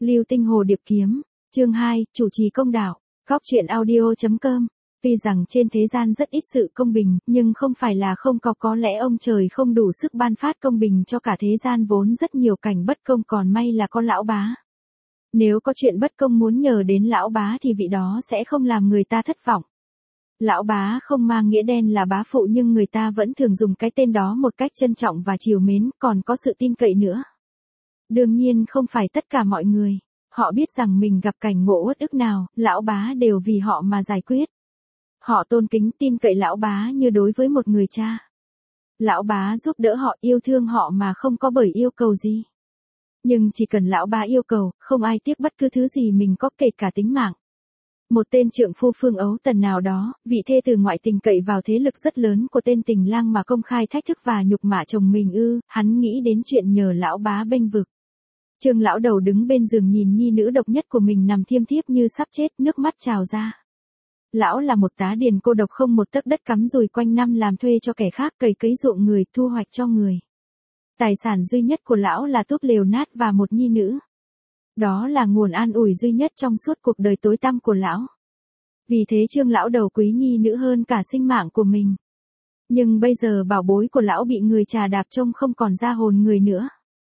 Lưu Tinh Hồ Điệp Kiếm, chương 2, chủ trì công đạo, góc truyện audio.com. Tuy rằng trên thế gian rất ít sự công bình, nhưng không phải là không có lẽ ông trời không đủ sức ban phát công bình cho cả thế gian vốn rất nhiều cảnh bất công, còn may là có lão bá. Nếu có chuyện bất công muốn nhờ đến lão bá thì vị đó sẽ không làm người ta thất vọng. Lão bá không mang nghĩa đen là bá phụ, nhưng người ta vẫn thường dùng cái tên đó một cách trân trọng và trìu mến, còn có sự tin cậy nữa. Đương nhiên không phải tất cả mọi người, họ biết rằng mình gặp cảnh ngộ uất ức nào, lão bá đều vì họ mà giải quyết. Họ tôn kính tin cậy lão bá như đối với một người cha. Lão bá giúp đỡ họ, yêu thương họ mà không có bởi yêu cầu gì. Nhưng chỉ cần lão bá yêu cầu, không ai tiếc bất cứ thứ gì mình có, kể cả tính mạng. Một tên trượng phu Phương Ấu Tần nào đó, vị thê từ ngoại tình cậy vào thế lực rất lớn của tên tình lang mà công khai thách thức và nhục mạ chồng mình hắn nghĩ đến chuyện nhờ lão bá bênh vực. Trương lão đầu đứng bên giường nhìn nhi nữ độc nhất của mình nằm thiêm thiếp như sắp chết, nước mắt trào ra. Lão là một tá điền cô độc, không một tấc đất cắm rùi, quanh năm làm thuê cho kẻ khác, cày cấy ruộng người, thu hoạch cho người. Tài sản duy nhất của lão là túp lều nát và một nhi nữ. Đó là nguồn an ủi duy nhất trong suốt cuộc đời tối tăm của lão. Vì thế Trương lão đầu quý nhi nữ hơn cả sinh mạng của mình. Nhưng bây giờ bảo bối của lão bị người trà đạp, trông không còn ra hồn người nữa.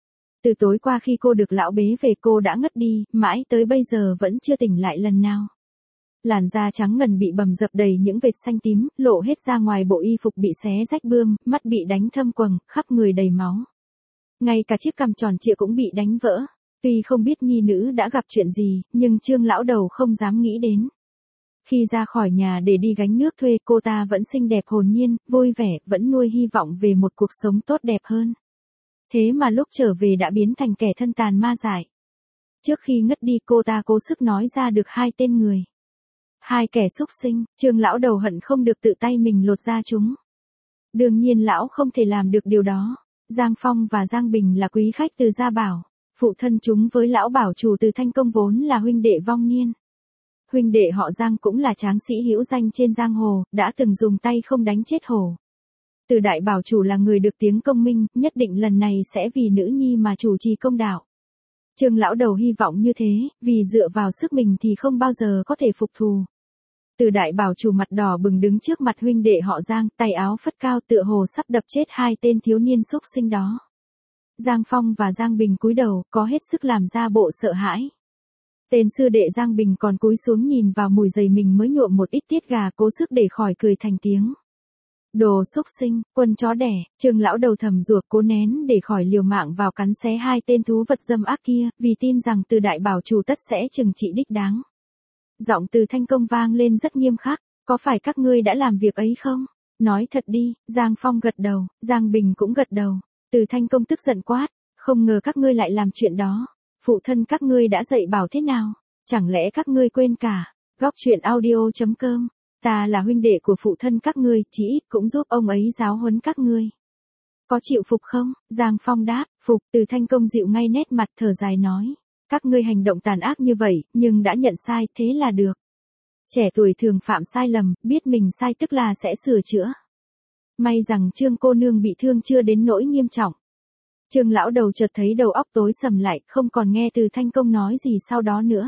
Từ tối qua khi cô được lão bế về, cô đã ngất đi, mãi tới bây giờ vẫn chưa tỉnh lại lần nào. Làn da trắng ngần bị bầm dập đầy những vệt xanh tím, lộ hết ra ngoài, bộ y phục bị xé rách bươm, mắt bị đánh thâm quầng, khắp người đầy máu. Ngay cả chiếc cằm tròn trịa cũng bị đánh vỡ. Tuy không biết nhi nữ đã gặp chuyện gì, nhưng Trương lão đầu không dám nghĩ đến. Khi ra khỏi nhà để đi gánh nước thuê, cô ta vẫn xinh đẹp hồn nhiên, vui vẻ, vẫn nuôi hy vọng về một cuộc sống tốt đẹp hơn. Thế mà lúc trở về đã biến thành kẻ thân tàn ma dại. Trước khi ngất đi, cô ta cố sức nói ra được hai tên người. Hai kẻ xúc sinh. Trương lão đầu hận không được tự tay mình lột ra chúng. Đương nhiên lão không thể làm được điều đó. Giang Phong và Giang Bình là quý khách từ Gia Bảo. Phụ thân chúng với lão bảo chủ từ Thanh Công vốn là huynh đệ vong niên. Huynh đệ họ Giang cũng là tráng sĩ hữu danh trên giang hồ, đã từng dùng tay không đánh chết hổ. Từ đại bảo chủ là người được tiếng công minh, nhất định lần này sẽ vì nữ nhi mà chủ trì công đạo. Trương lão đầu hy vọng như thế, vì dựa vào sức mình thì không bao giờ có thể phục thù. Từ đại bảo chủ mặt đỏ bừng đứng trước mặt huynh đệ họ Giang, tay áo phất cao tựa hồ sắp đập chết hai tên thiếu niên xúc sinh đó. Giang Phong và Giang Bình cúi đầu, có hết sức làm ra bộ sợ hãi. Tên sư đệ Giang Bình còn cúi xuống nhìn vào mùi giày mình mới nhuộm một ít tiết gà, cố sức để khỏi cười thành tiếng. Đồ xúc sinh, quân chó đẻ. Trương lão đầu thầm ruột, cố nén để khỏi liều mạng vào cắn xé hai tên thú vật dâm ác kia, vì tin rằng từ đại bảo chủ tất sẽ trừng trị đích đáng. Giọng từ Thanh Công vang lên rất nghiêm khắc, có phải các ngươi đã làm việc ấy không? Nói thật đi. Giang Phong gật đầu, Giang Bình cũng gật đầu. Từ Thanh Công tức giận quát, không ngờ các ngươi lại làm chuyện đó. Phụ thân các ngươi đã dạy bảo thế nào? Chẳng lẽ các ngươi quên cả? Góc truyện audio.com. Ta là huynh đệ của phụ thân các ngươi, chỉ ít cũng giúp ông ấy giáo huấn các ngươi. Có chịu phục không? Giang Phong đáp, phục. Từ Thanh Công dịu ngay nét mặt, thở dài nói, các ngươi hành động tàn ác như vậy, nhưng đã nhận sai, thế là được. Trẻ tuổi thường phạm sai lầm, biết mình sai tức là sẽ sửa chữa. May rằng Trương cô nương bị thương chưa đến nỗi nghiêm trọng. Trương lão đầu chợt thấy đầu óc tối sầm lại, không còn nghe từ Thanh Công nói gì sau đó nữa.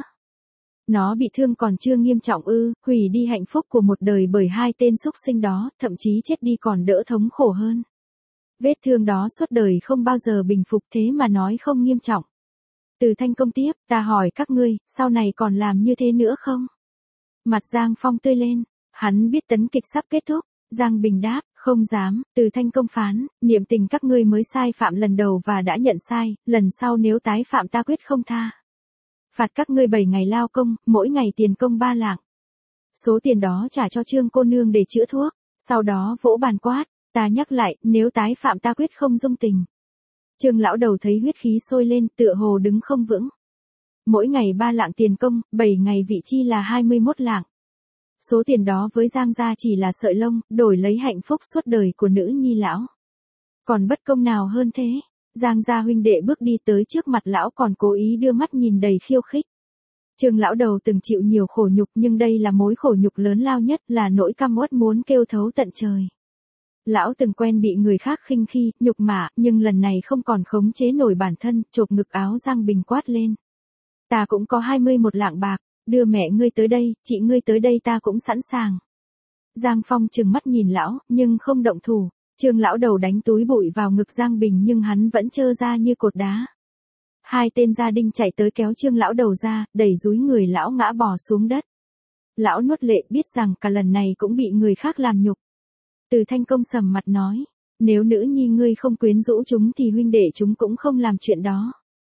Nó bị thương còn chưa nghiêm trọng hủy đi hạnh phúc của một đời bởi hai tên xúc sinh đó, thậm chí chết đi còn đỡ thống khổ hơn. Vết thương đó suốt đời không bao giờ bình phục, thế mà nói không nghiêm trọng. Từ Thanh Công tiếp, ta hỏi các ngươi, sau này còn làm như thế nữa không? Mặt Giang Phong tươi lên, hắn biết tấn kịch sắp kết thúc. Giang Bình đáp, không dám. Từ Thanh Công phán, niệm tình các ngươi mới sai phạm lần đầu và đã nhận sai, lần sau nếu tái phạm ta quyết không tha. Phạt các ngươi 7 ngày lao công, mỗi ngày tiền công 3 lạng. Số tiền đó trả cho Trương cô nương để chữa thuốc, sau đó vỗ bàn quát, ta nhắc lại, nếu tái phạm ta quyết không dung tình. Trương lão đầu thấy huyết khí sôi lên, tựa hồ đứng không vững. Mỗi ngày 3 lạng tiền công, 7 ngày vị chi là 21 lạng. Số tiền đó với Giang gia chỉ là sợi lông, đổi lấy hạnh phúc suốt đời của nữ nhi lão. Còn bất công nào hơn thế? Giang gia huynh đệ bước đi tới trước mặt lão còn cố ý đưa mắt nhìn đầy khiêu khích. Trương lão đầu từng chịu nhiều khổ nhục, nhưng đây là mối khổ nhục lớn lao nhất, là nỗi căm uất muốn kêu thấu tận trời. Lão từng quen bị người khác khinh khi, nhục mạ, nhưng lần này không còn khống chế nổi bản thân, chộp ngực áo Giang Bình quát lên. Ta cũng có 21 lạng bạc, đưa mẹ ngươi tới đây, chị ngươi tới đây ta cũng sẵn sàng. Giang Phong trừng mắt nhìn lão, nhưng không động thủ. Trương lão đầu đánh túi bụi vào ngực Giang Bình nhưng hắn vẫn trơ ra như cột đá. Hai tên gia đình chạy tới kéo Trương lão đầu ra, đẩy dúi người lão ngã bò xuống đất. Lão nuốt lệ biết rằng cả lần này cũng bị người khác làm nhục. Từ Thanh Công sầm mặt nói, nếu nữ nhi ngươi không quyến rũ chúng thì huynh đệ chúng cũng không làm chuyện đó.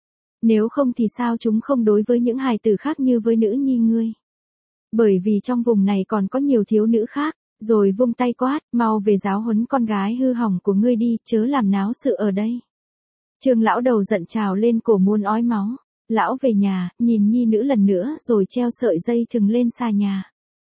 Nếu không thì sao chúng không đối với những hài tử khác như với nữ nhi ngươi. Bởi vì trong vùng này còn có nhiều thiếu nữ khác, rồi vung tay quát, mau về giáo huấn con gái hư hỏng của ngươi đi, chớ làm náo sự ở đây. Trương lão đầu giận trào lên cổ muốn ói máu. Lão về nhà, nhìn nhi nữ lần nữa rồi treo sợi dây thừng lên xa nhà.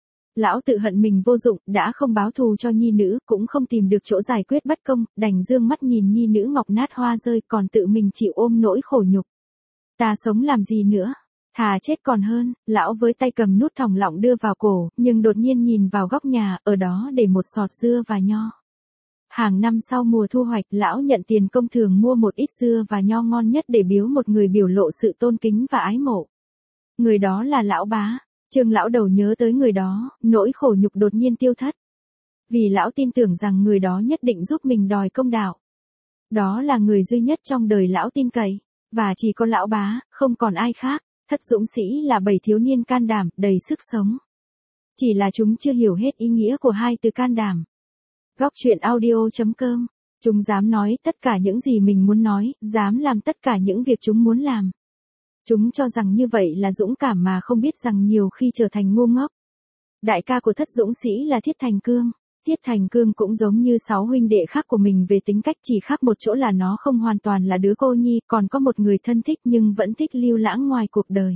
Lão tự hận mình vô dụng, đã không báo thù cho nhi nữ, cũng không tìm được chỗ giải quyết bất công, đành dương mắt nhìn nhi nữ ngọc nát hoa rơi còn tự mình chịu ôm nỗi khổ nhục. Ta sống làm gì nữa? Thà chết còn hơn, lão với tay cầm nút thòng lọng đưa vào cổ, nhưng đột nhiên nhìn vào góc nhà, ở đó để một sọt dưa và nho. Hàng năm sau mùa thu hoạch, lão nhận tiền công thường mua một ít dưa và nho ngon nhất để biếu một người biểu lộ sự tôn kính và ái mộ. Người đó là lão Bá. Trương lão đầu nhớ tới người đó, nỗi khổ nhục đột nhiên tiêu thất. Vì lão tin tưởng rằng người đó nhất định giúp mình đòi công đạo. Đó là người duy nhất trong đời lão tin cậy, và chỉ có lão Bá, không còn ai khác. Thất dũng sĩ là 7 thiếu niên can đảm, đầy sức sống. Chỉ là chúng chưa hiểu hết ý nghĩa của hai từ can đảm. Góc truyện audio.com. Chúng dám nói tất cả những gì mình muốn nói, dám làm tất cả những việc chúng muốn làm. Chúng cho rằng như vậy là dũng cảm mà không biết rằng nhiều khi trở thành ngu ngốc. Đại ca của thất dũng sĩ là Thiết Thành Cương. Thiết Thành Cương cũng giống như 6 huynh đệ khác của mình về tính cách, chỉ khác một chỗ là nó không hoàn toàn là đứa cô nhi, còn có một người thân thích nhưng vẫn thích lưu lãng ngoài cuộc đời.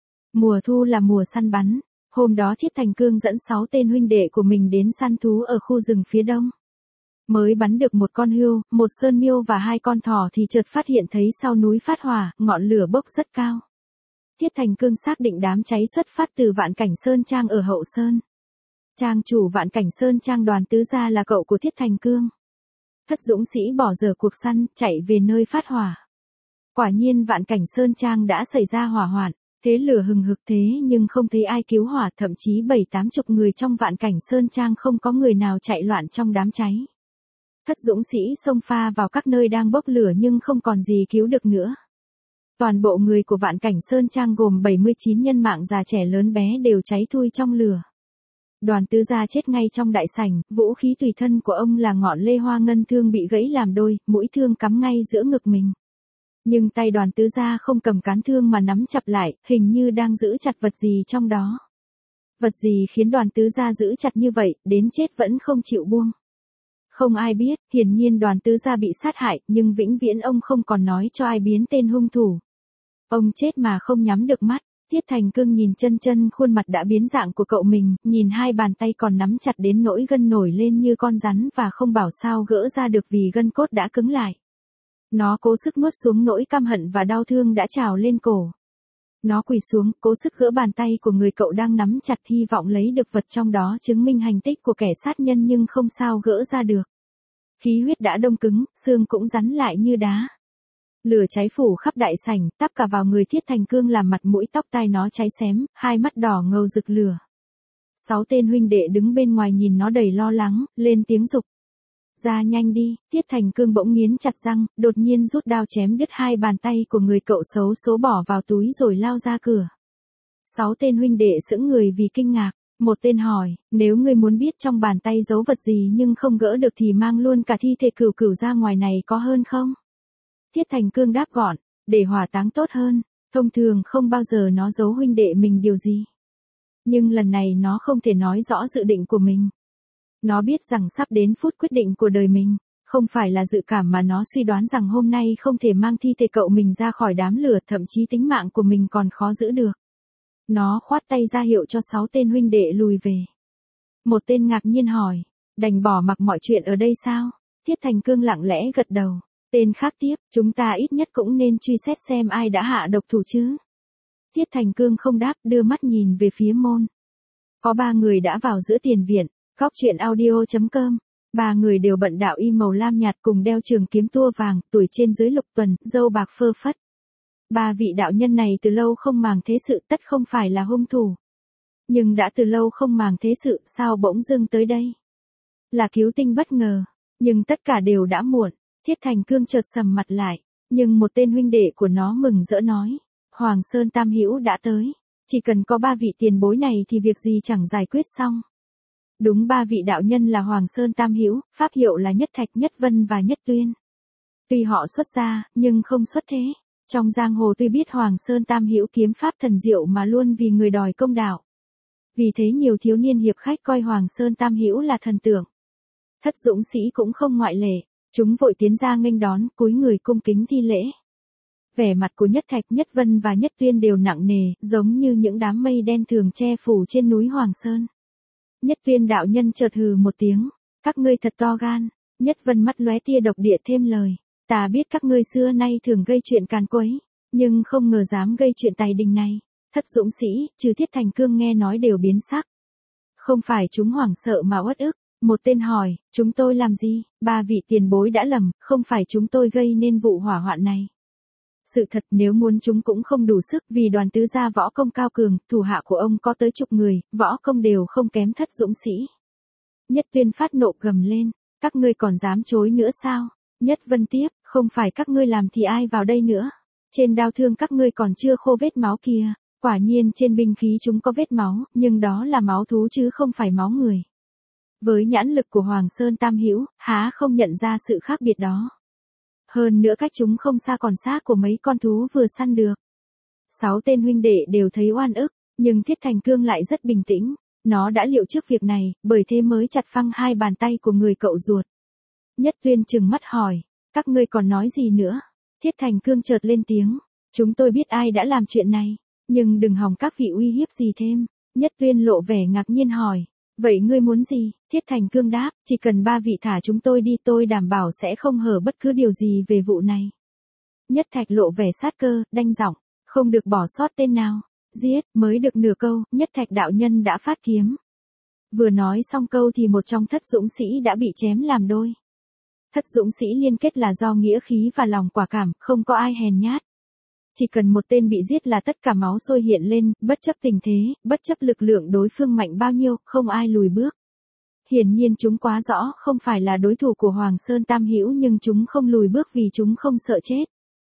Mùa thu là mùa săn bắn. Hôm đó Thiết Thành Cương dẫn 6 tên huynh đệ của mình đến săn thú ở khu rừng phía đông. Mới bắn được một con hươu, một sơn miêu và 2 con thỏ thì chợt phát hiện thấy sau núi phát hỏa, ngọn lửa bốc rất cao. Thiết Thành Cương xác định đám cháy xuất phát từ Vạn Cảnh Sơn Trang ở Hậu Sơn. Trang chủ Vạn Cảnh Sơn Trang Đoàn Tứ Gia là cậu của Thiết Thành Cương. Thất dũng sĩ bỏ dở cuộc săn, chạy về nơi phát hỏa. Quả nhiên Vạn Cảnh Sơn Trang đã xảy ra hỏa hoạn. Thế lửa hừng hực thế nhưng không thấy ai cứu hỏa, thậm chí 7-80 người trong Vạn Cảnh Sơn Trang không có người nào chạy loạn trong đám cháy. Thất dũng sĩ xông pha vào các nơi đang bốc lửa nhưng không còn gì cứu được nữa. Toàn bộ người của Vạn Cảnh Sơn Trang gồm 79 nhân mạng già trẻ lớn bé đều cháy thui trong lửa. Đoàn Tứ Gia chết ngay trong đại sảnh, vũ khí tùy thân của ông là ngọn lê hoa ngân thương bị gãy làm đôi, mũi thương cắm ngay giữa ngực mình. Nhưng tay Đoàn Tứ Gia không cầm cán thương mà nắm chặt lại, hình như đang giữ chặt vật gì trong đó. Vật gì khiến Đoàn Tứ Gia giữ chặt như vậy, đến chết vẫn không chịu buông. Không ai biết, hiển nhiên Đoàn Tứ Gia bị sát hại, nhưng vĩnh viễn ông không còn nói cho ai biến tên hung thủ. Ông chết mà không nhắm được mắt. Thiết Thành Cương nhìn chân chân khuôn mặt đã biến dạng của cậu mình, nhìn 2 bàn tay còn nắm chặt đến nỗi gân nổi lên như con rắn và không bảo sao gỡ ra được vì gân cốt đã cứng lại. Nó cố sức nuốt xuống nỗi căm hận và đau thương đã trào lên cổ. Nó quỳ xuống, cố sức gỡ bàn tay của người cậu đang nắm chặt, hy vọng lấy được vật trong đó chứng minh hành tích của kẻ sát nhân nhưng không sao gỡ ra được. Khí huyết đã đông cứng, xương cũng rắn lại như đá. Lửa cháy phủ khắp đại sảnh, tắp cả vào người Thiết Thành Cương làm mặt mũi tóc tai nó cháy xém, 2 mắt đỏ ngầu rực lửa. 6 tên huynh đệ đứng bên ngoài nhìn nó đầy lo lắng, lên tiếng giục. Ra nhanh đi, Thiết Thành Cương bỗng nghiến chặt răng, đột nhiên rút đao chém đứt 2 bàn tay của người cậu xấu số bỏ vào túi rồi lao ra cửa. 6 tên huynh đệ sững người vì kinh ngạc. Một tên hỏi, nếu ngươi muốn biết trong bàn tay giấu vật gì nhưng không gỡ được thì mang luôn cả thi thể cửu cửu ra ngoài này có hơn không? Thiết Thành Cương đáp gọn, để hỏa táng tốt hơn, thông thường không bao giờ nó giấu huynh đệ mình điều gì. Nhưng lần này nó không thể nói rõ dự định của mình. Nó biết rằng sắp đến phút quyết định của đời mình, không phải là dự cảm mà nó suy đoán rằng hôm nay không thể mang thi thể cậu mình ra khỏi đám lửa, thậm chí tính mạng của mình còn khó giữ được. Nó khoát tay ra hiệu cho 6 tên huynh đệ lùi về. Một tên ngạc nhiên hỏi, đành bỏ mặc mọi chuyện ở đây sao? Thiết Thành Cương lặng lẽ gật đầu. Tên khác tiếp, chúng ta ít nhất cũng nên truy xét xem ai đã hạ độc thủ chứ. Thiết Thành Cương không đáp, đưa mắt nhìn về phía môn. Có 3 người đã vào giữa tiền viện. Góc truyện audio.com. 3 người đều bận đạo y màu lam nhạt cùng đeo trường kiếm tua vàng, tuổi trên dưới lục tuần, râu bạc phơ phất. Ba vị đạo nhân này từ lâu không màng thế sự, tất không phải là hung thủ. Nhưng đã từ lâu không màng thế sự, sao bỗng dưng tới đây? Là cứu tinh bất ngờ, nhưng tất cả đều đã muộn. Thiết Thành Cương chợt sầm mặt lại, nhưng một tên huynh đệ của nó mừng rỡ nói, Hoàng Sơn Tam Hữu đã tới, chỉ cần có ba vị tiền bối này thì việc gì chẳng giải quyết xong. Đúng, ba vị đạo nhân là Hoàng Sơn Tam Hữu, pháp hiệu là Nhất Thạch, Nhất Vân và Nhất Tuyên. Tuy họ xuất gia, nhưng không xuất thế. Trong giang hồ tuy biết Hoàng Sơn Tam Hữu kiếm pháp thần diệu mà luôn vì người đòi công đạo. Vì thế nhiều thiếu niên hiệp khách coi Hoàng Sơn Tam Hữu là thần tượng. Thất dũng sĩ cũng không ngoại lệ, chúng vội tiến ra nghênh đón, cúi người cung kính thi lễ. Vẻ mặt của Nhất Thạch, Nhất Vân và Nhất Tuyên đều nặng nề, giống như những đám mây đen thường che phủ trên núi Hoàng Sơn. Nhất Tuyên đạo nhân chợt hừ một tiếng, các ngươi thật to gan. Nhất Vân mắt lóe tia độc địa thêm lời, ta biết các ngươi xưa nay thường gây chuyện càn quấy, nhưng không ngờ dám gây chuyện tài đình này. Thất dũng sĩ, trừ Thiết Thành Cương nghe nói đều biến sắc. Không phải chúng hoảng sợ mà uất ức. Một tên hỏi, chúng tôi làm gì? Ba vị tiền bối đã lầm, không phải chúng tôi gây nên vụ hỏa hoạn này. Sự thật nếu muốn chúng cũng không đủ sức, vì đoàn tứ gia võ công cao cường, thủ hạ của ông có tới chục người, võ công đều không kém thất dũng sĩ. Nhất Tuyên phát nộ gầm lên, các ngươi còn dám chối nữa sao? Nhất Vân tiếp, không phải các ngươi làm thì ai vào đây nữa? Trên đao thương các ngươi còn chưa khô vết máu kìa. Quả nhiên trên binh khí chúng có vết máu, nhưng đó là máu thú chứ không phải máu người. Với nhãn lực của Hoàng Sơn Tam Hữu, há không nhận ra sự khác biệt đó. Hơn nữa cách chúng không xa còn xác của mấy con thú vừa săn được. 6 tên huynh đệ đều thấy oan ức, nhưng Thiết Thành Cương lại rất bình tĩnh. Nó đã liệu trước việc này, bởi thế mới chặt phăng 2 bàn tay của người cậu ruột. Nhất Tuyên trừng mắt hỏi, các ngươi còn nói gì nữa? Thiết Thành Cương chợt lên tiếng, chúng tôi biết ai đã làm chuyện này, nhưng đừng hòng các vị uy hiếp gì thêm. Nhất Tuyên lộ vẻ ngạc nhiên hỏi, vậy ngươi muốn gì? Thiết Thành Cương đáp, chỉ cần ba vị thả chúng tôi đi tôi đảm bảo sẽ không hở bất cứ điều gì về vụ này. Nhất Thạch lộ vẻ sát cơ, đanh giọng, không được bỏ sót tên nào. Giết, mới được nửa câu, Nhất Thạch đạo nhân đã phát kiếm. Vừa nói xong câu thì một trong thất dũng sĩ đã bị chém làm đôi. Thất dũng sĩ liên kết là do nghĩa khí và lòng quả cảm, không có ai hèn nhát. Chỉ cần một tên bị giết là tất cả máu sôi hiện lên, bất chấp tình thế, bất chấp lực lượng đối phương mạnh bao nhiêu, không ai lùi bước. Hiển nhiên chúng quá rõ không phải là đối thủ của Hoàng Sơn Tam Hữu, nhưng chúng không lùi bước vì chúng không sợ chết.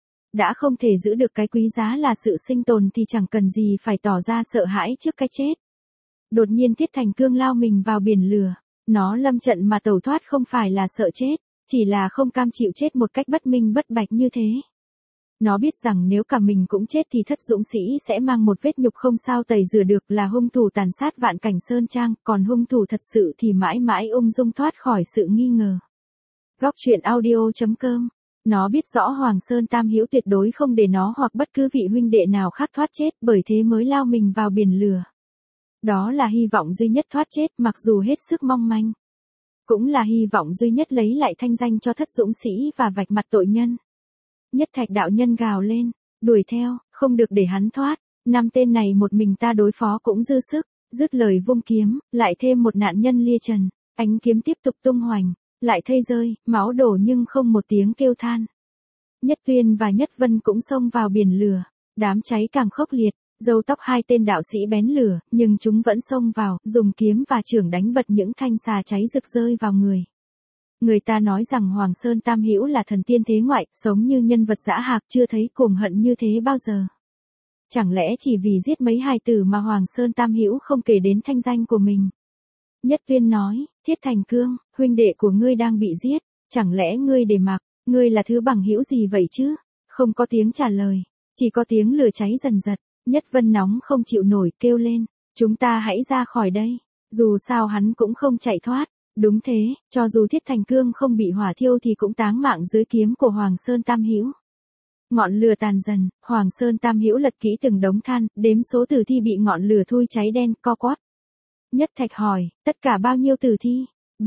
Đã không thể giữ được cái quý giá là sự sinh tồn thì chẳng cần gì phải tỏ ra sợ hãi trước cái chết. Đột nhiên Thiết Thành Cương lao mình vào biển lửa. Nó lâm trận mà tẩu thoát không phải là sợ chết, chỉ là không cam chịu chết một cách bất minh bất bạch như thế. Nó biết rằng nếu cả mình cũng chết thì thất dũng sĩ sẽ mang một vết nhục không sao tẩy rửa được, là hung thủ tàn sát Vạn Cảnh Sơn Trang, còn hung thủ thật sự thì mãi mãi ung dung thoát khỏi sự nghi ngờ. Góc truyện audio.com. Nó biết rõ Hoàng Sơn Tam Hữu tuyệt đối không để nó hoặc bất cứ vị huynh đệ nào khác thoát chết, bởi thế mới lao mình vào biển lửa. Đó là hy vọng duy nhất thoát chết, mặc dù hết sức mong manh. Cũng là hy vọng duy nhất lấy lại thanh danh cho thất dũng sĩ và vạch mặt tội nhân. Nhất Thạch đạo nhân gào lên, đuổi theo, không được để hắn thoát. 5 tên này một mình ta đối phó cũng dư sức. Dứt lời vung kiếm, lại thêm một nạn nhân lia trần. Ánh kiếm tiếp tục tung hoành, lại thây rơi, máu đổ nhưng không một tiếng kêu than. Nhất Tuyên và Nhất Vân cũng xông vào biển lửa. Đám cháy càng khốc liệt, râu tóc 2 tên đạo sĩ bén lửa, nhưng chúng vẫn xông vào, dùng kiếm và chưởng đánh bật những thanh xà cháy rực rơi vào người. Người ta nói rằng Hoàng Sơn Tam Hữu là thần tiên thế ngoại, sống như nhân vật dã hạc, chưa thấy cuồng hận như thế bao giờ. Chẳng lẽ chỉ vì giết mấy hài tử mà Hoàng Sơn Tam Hữu không kể đến thanh danh của mình? Nhất Tuyên nói, Thiết Thành Cương, huynh đệ của ngươi đang bị giết, chẳng lẽ ngươi để mặc, ngươi là thứ bằng hữu gì vậy chứ? Không có tiếng trả lời, chỉ có tiếng lửa cháy dần dật. Nhất Vân nóng không chịu nổi kêu lên, chúng ta hãy ra khỏi đây, dù sao hắn cũng không chạy thoát. Đúng thế, cho dù Thiết Thành Cương không bị hỏa thiêu thì cũng táng mạng dưới kiếm của Hoàng Sơn Tam Hữu. Ngọn lửa tàn dần, Hoàng Sơn Tam Hữu lật kỹ từng đống than, đếm số tử thi bị ngọn lửa thui cháy đen, co quắp. Nhất Thạch hỏi, tất cả bao nhiêu tử thi?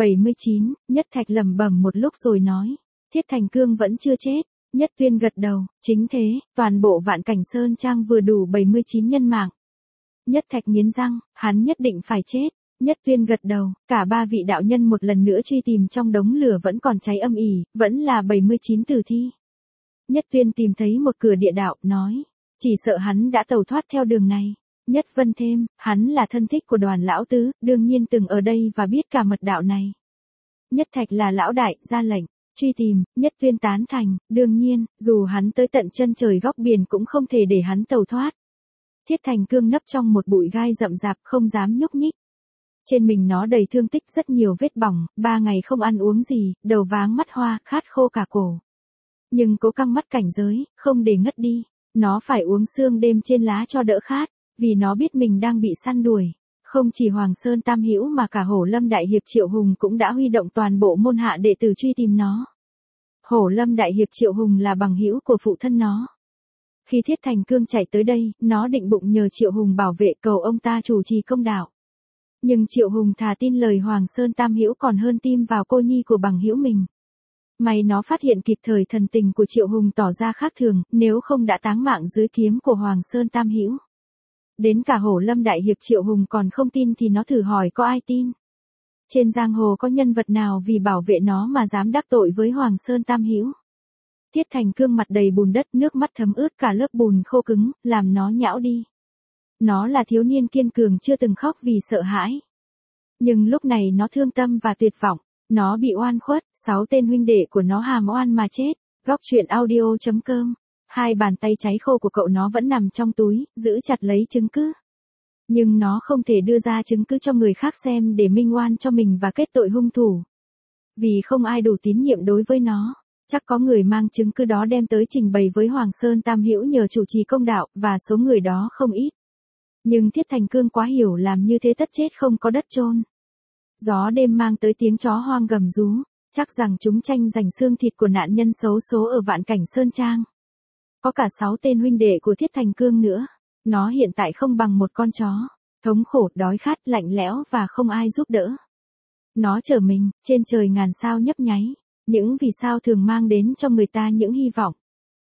79, Nhất Thạch lẩm bẩm một lúc rồi nói, Thiết Thành Cương vẫn chưa chết. Nhất Tuyên gật đầu, chính thế, toàn bộ Vạn Cảnh Sơn Trang vừa đủ 79 nhân mạng. Nhất Thạch nghiến răng, hắn nhất định phải chết. Nhất Tuyên gật đầu, cả 3 vị đạo nhân một lần nữa truy tìm trong đống lửa vẫn còn cháy âm ỉ, vẫn là 79 tử thi. Nhất Tuyên tìm thấy một cửa địa đạo, nói. Chỉ sợ hắn đã tẩu thoát theo đường này. Nhất Vân thêm, hắn là thân thích của Đoàn lão tứ, đương nhiên từng ở đây và biết cả mật đạo này. Nhất Thạch là lão đại, ra lệnh, truy tìm, Nhất Tuyên tán thành, đương nhiên, dù hắn tới tận chân trời góc biển cũng không thể để hắn tẩu thoát. Thiết Thành Cương nấp trong một bụi gai rậm rạp không dám nhúc nhích. Trên mình nó đầy thương tích rất nhiều vết bỏng, 3 ngày không ăn uống gì, đầu váng mắt hoa, khát khô cả cổ. Nhưng cố căng mắt cảnh giới, không để ngất đi. Nó phải uống sương đêm trên lá cho đỡ khát, vì nó biết mình đang bị săn đuổi. Không chỉ Hoàng Sơn Tam Hữu mà cả Hổ Lâm Đại Hiệp Triệu Hùng cũng đã huy động toàn bộ môn hạ đệ tử truy tìm nó. Hổ Lâm Đại Hiệp Triệu Hùng là bằng hữu của phụ thân nó. Khi Thiết Thành Cương chạy tới đây, nó định bụng nhờ Triệu Hùng bảo vệ cầu ông ta chủ trì công đạo. Nhưng Triệu Hùng thà tin lời Hoàng Sơn Tam Hữu còn hơn tin vào cô nhi của bằng hữu mình. May nó phát hiện kịp thời thần tình của Triệu Hùng tỏ ra khác thường, nếu không đã táng mạng dưới kiếm của Hoàng Sơn Tam Hữu. Đến cả Hổ Lâm Đại Hiệp Triệu Hùng còn không tin thì nó thử hỏi có ai tin. Trên giang hồ có nhân vật nào vì bảo vệ nó mà dám đắc tội với Hoàng Sơn Tam Hữu. Thiết Thành Cương mặt đầy bùn đất, nước mắt thấm ướt cả lớp bùn khô cứng, làm nó nhão đi. Nó là thiếu niên kiên cường chưa từng khóc vì sợ hãi. Nhưng lúc này nó thương tâm và tuyệt vọng. Nó bị oan khuất, 6 tên huynh đệ của nó hàm oan mà chết. Góc truyện audio.com. 2 bàn tay cháy khô của cậu nó vẫn nằm trong túi, giữ chặt lấy chứng cứ. Nhưng nó không thể đưa ra chứng cứ cho người khác xem để minh oan cho mình và kết tội hung thủ. Vì không ai đủ tín nhiệm đối với nó. Chắc có người mang chứng cứ đó đem tới trình bày với Hoàng Sơn Tam Hữu nhờ chủ trì công đạo, và số người đó không ít. Nhưng Thiết Thành Cương quá hiểu làm như thế tất chết không có đất chôn. Gió đêm mang tới tiếng chó hoang gầm rú, chắc rằng chúng tranh giành xương thịt của nạn nhân xấu số ở Vạn Cảnh Sơn Trang. Có cả 6 tên huynh đệ của Thiết Thành Cương nữa. Nó hiện tại không bằng một con chó, thống khổ, đói khát, lạnh lẽo và không ai giúp đỡ. Nó trở mình, trên trời ngàn sao nhấp nháy, những vì sao thường mang đến cho người ta những hy vọng.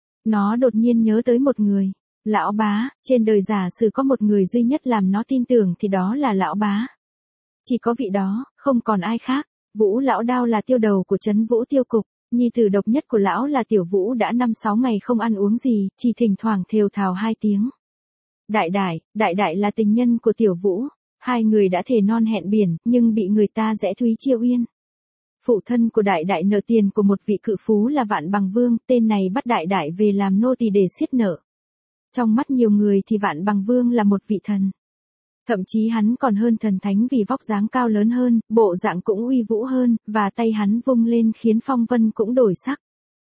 Nó đột nhiên nhớ tới một người, Lão Bá, trên đời giả sử có một người duy nhất làm nó tin tưởng thì đó là Lão Bá. Chỉ có vị đó, không còn ai khác. Vũ Lão Đao là tiêu đầu của trấn Vũ Tiêu Cục, nhi tử độc nhất của lão là Tiểu Vũ đã 5-6 ngày không ăn uống gì, chỉ thỉnh thoảng thều thào 2 tiếng. Đại Đại là tình nhân của Tiểu Vũ, 2 người đã thề non hẹn biển, nhưng bị người ta giẽ Thúy Chiêu Uyên. Phụ thân của Đại Đại nợ tiền của một vị cự phú là Vạn Bằng Vương, tên này bắt Đại Đại về làm nô tỳ để xiết nợ. Trong mắt nhiều người thì Vạn Bằng Vương là một vị thần. Thậm chí hắn còn hơn thần thánh vì vóc dáng cao lớn hơn, bộ dạng cũng uy vũ hơn, và tay hắn vung lên khiến phong vân cũng đổi sắc.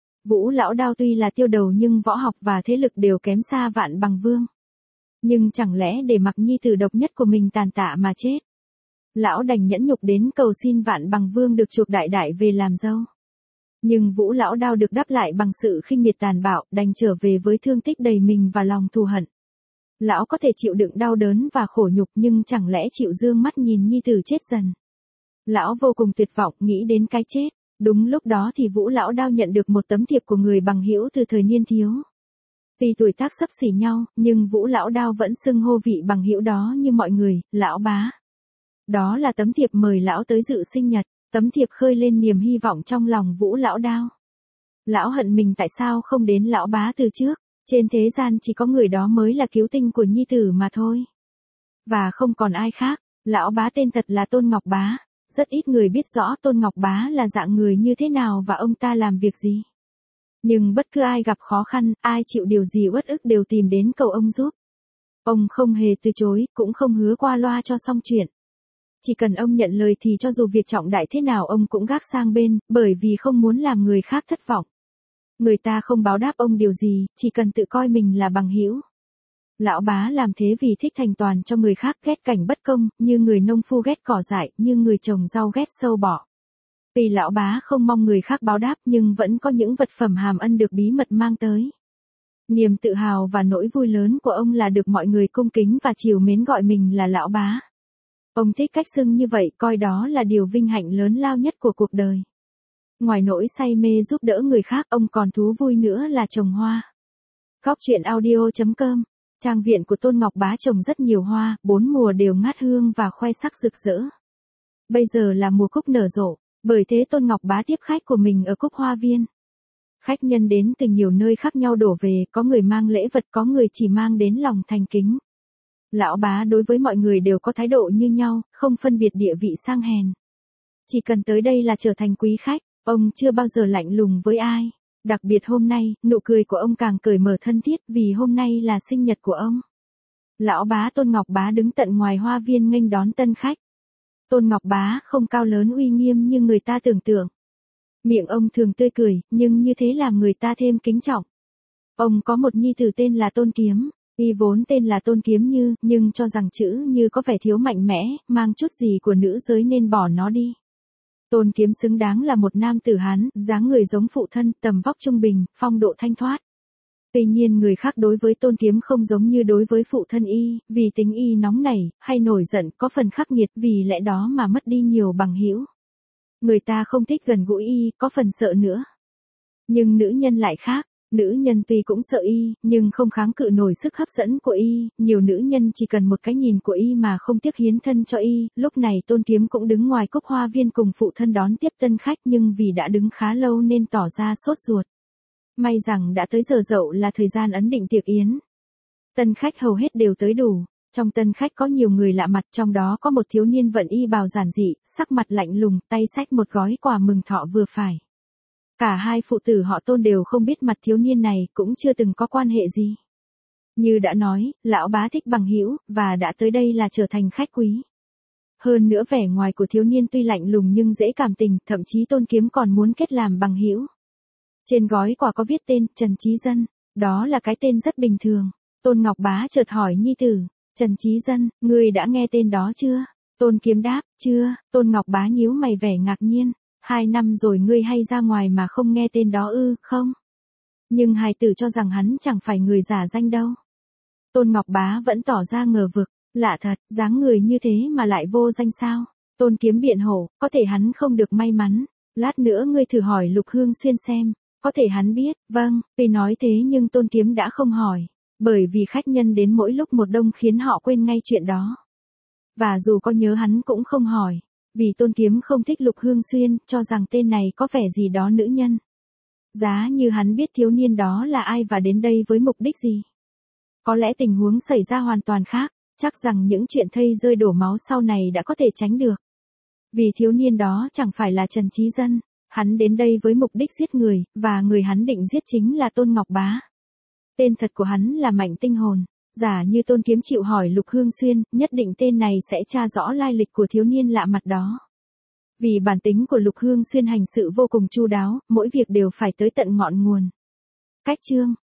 Vũ Lão Đao tuy là tiêu đầu nhưng võ học và thế lực đều kém xa Vạn Bằng Vương. Nhưng chẳng lẽ để mặc nhi tử độc nhất của mình tàn tạ mà chết. Lão đành nhẫn nhục đến cầu xin Vạn Bằng Vương được chuộc Đại Đại về làm dâu. Nhưng Vũ Lão Đao được đáp lại bằng sự khinh miệt tàn bạo, đành trở về với thương tích đầy mình và lòng thù hận. Lão có thể chịu đựng đau đớn và khổ nhục nhưng chẳng lẽ chịu dương mắt nhìn nhi tử chết dần. Lão vô cùng tuyệt vọng nghĩ đến cái chết. Đúng lúc đó thì Vũ Lão Đao nhận được một tấm thiệp của người bằng hữu từ thời niên thiếu. Vì tuổi tác xấp xỉ nhau, nhưng Vũ Lão Đao vẫn xưng hô vị bằng hữu đó như mọi người, Lão Bá. Đó là tấm thiệp mời lão tới dự sinh nhật, tấm thiệp khơi lên niềm hy vọng trong lòng Vũ Lão Đao. Lão hận mình tại sao không đến Lão Bá từ trước. Trên thế gian chỉ có người đó mới là cứu tinh của nhi tử mà thôi. Và không còn ai khác. Lão Bá tên thật là Tôn Ngọc Bá. Rất ít người biết rõ Tôn Ngọc Bá là dạng người như thế nào và ông ta làm việc gì. Nhưng bất cứ ai gặp khó khăn, ai chịu điều gì uất ức đều tìm đến cầu ông giúp. Ông không hề từ chối, cũng không hứa qua loa cho xong chuyện. Chỉ cần ông nhận lời thì cho dù việc trọng đại thế nào ông cũng gác sang bên, bởi vì không muốn làm người khác thất vọng. Người ta không báo đáp ông điều gì, chỉ cần tự coi mình là bằng hữu. Lão Bá làm thế vì thích thành toàn cho người khác, ghét cảnh bất công, như người nông phu ghét cỏ dại, như người trồng rau ghét sâu bọ. Vì Lão Bá không mong người khác báo đáp nhưng vẫn có những vật phẩm hàm ân được bí mật mang tới. Niềm tự hào và nỗi vui lớn của ông là được mọi người cung kính và trìu mến gọi mình là Lão Bá. Ông thích cách xưng như vậy, coi đó là điều vinh hạnh lớn lao nhất của cuộc đời. Ngoài nỗi say mê giúp đỡ người khác, ông còn thú vui nữa là trồng hoa. Góc truyện audio.com. Trang viện của Tôn Ngọc Bá trồng rất nhiều hoa, 4 mùa đều ngát hương và khoe sắc rực rỡ. Bây giờ là mùa cúc nở rộ, bởi thế Tôn Ngọc Bá tiếp khách của mình ở Cúc Hoa Viên. Khách nhân đến từ nhiều nơi khác nhau đổ về, có người mang lễ vật, có người chỉ mang đến lòng thành kính. Lão Bá đối với mọi người đều có thái độ như nhau, không phân biệt địa vị sang hèn. Chỉ cần tới đây là trở thành quý khách, ông chưa bao giờ lạnh lùng với ai. Đặc biệt hôm nay, nụ cười của ông càng cởi mở thân thiết vì hôm nay là sinh nhật của ông. Lão Bá Tôn Ngọc Bá đứng tận ngoài hoa viên nghênh đón tân khách. Tôn Ngọc Bá không cao lớn uy nghiêm như người ta tưởng tượng. Miệng ông thường tươi cười, nhưng như thế làm người ta thêm kính trọng. Ông có một nhi tử tên là Tôn Kiếm, y vốn tên là Tôn Kiếm Như, nhưng cho rằng chữ Như có vẻ thiếu mạnh mẽ, mang chút gì của nữ giới nên bỏ nó đi. Tôn Kiếm xứng đáng là một nam tử Hán, dáng người giống phụ thân, tầm vóc trung bình, phong độ thanh thoát. Tuy nhiên người khác đối với Tôn Kiếm không giống như đối với phụ thân y, vì tính y nóng nảy, hay nổi giận, có phần khắc nghiệt, vì lẽ đó mà mất đi nhiều bằng hữu. Người ta không thích gần gũi y, có phần sợ nữa. Nhưng nữ nhân lại khác, nữ nhân tuy cũng sợ y, nhưng không kháng cự nổi sức hấp dẫn của y, nhiều nữ nhân chỉ cần một cái nhìn của y mà không tiếc hiến thân cho y. Lúc này Tôn Kiếm cũng đứng ngoài cúc hoa viên cùng phụ thân đón tiếp tân khách, nhưng vì đã đứng khá lâu nên tỏ ra sốt ruột. May rằng đã tới giờ dậu là thời gian ấn định tiệc yến. Tân khách hầu hết đều tới đủ. Trong tân khách có nhiều người lạ mặt, trong đó có một thiếu niên vận y bào giản dị, sắc mặt lạnh lùng, tay xách một gói quà mừng thọ vừa phải. Cả hai phụ tử họ Tôn đều không biết mặt thiếu niên này, cũng chưa từng có quan hệ gì. Như đã nói, lão Bá thích bằng hữu, và đã tới đây là trở thành khách quý. Hơn nữa vẻ ngoài của thiếu niên tuy lạnh lùng nhưng dễ cảm tình, thậm chí Tôn Kiếm còn muốn kết làm bằng hữu. Trên gói quà có viết tên, Trần Chí Dân, đó là cái tên rất bình thường. Tôn Ngọc Bá chợt hỏi nhi tử, Trần Chí Dân, ngươi đã nghe tên đó chưa? Tôn Kiếm đáp, chưa. Tôn Ngọc Bá nhíu mày vẻ ngạc nhiên, 2 năm rồi ngươi hay ra ngoài mà không nghe tên đó ư? Không. Nhưng hài tử cho rằng hắn chẳng phải người giả danh đâu. Tôn Ngọc Bá vẫn tỏ ra ngờ vực, lạ thật, dáng người như thế mà lại vô danh sao? Tôn Kiếm biện hộ, có thể hắn không được may mắn, lát nữa ngươi thử hỏi Lục Hương Xuyên xem, có thể hắn biết. Vâng, tuy nói thế nhưng Tôn Kiếm đã không hỏi. Bởi vì khách nhân đến mỗi lúc một đông khiến họ quên ngay chuyện đó. Và dù có nhớ hắn cũng không hỏi. Vì Tôn Kiếm không thích Lục Hương Xuyên, cho rằng tên này có vẻ gì đó nữ nhân. Giá như hắn biết thiếu niên đó là ai và đến đây với mục đích gì. Có lẽ tình huống xảy ra hoàn toàn khác, chắc rằng những chuyện thây rơi đổ máu sau này đã có thể tránh được. Vì thiếu niên đó chẳng phải là Trần Chí Dân, hắn đến đây với mục đích giết người, và người hắn định giết chính là Tôn Ngọc Bá. Tên thật của hắn là Mạnh Tinh Hồn. Giả như Tôn Kiếm chịu hỏi Lục Hương Xuyên, nhất định tên này sẽ tra rõ lai lịch của thiếu niên lạ mặt đó. Vì bản tính của Lục Hương Xuyên hành sự vô cùng chu đáo, mỗi việc đều phải tới tận ngọn nguồn. Cách chương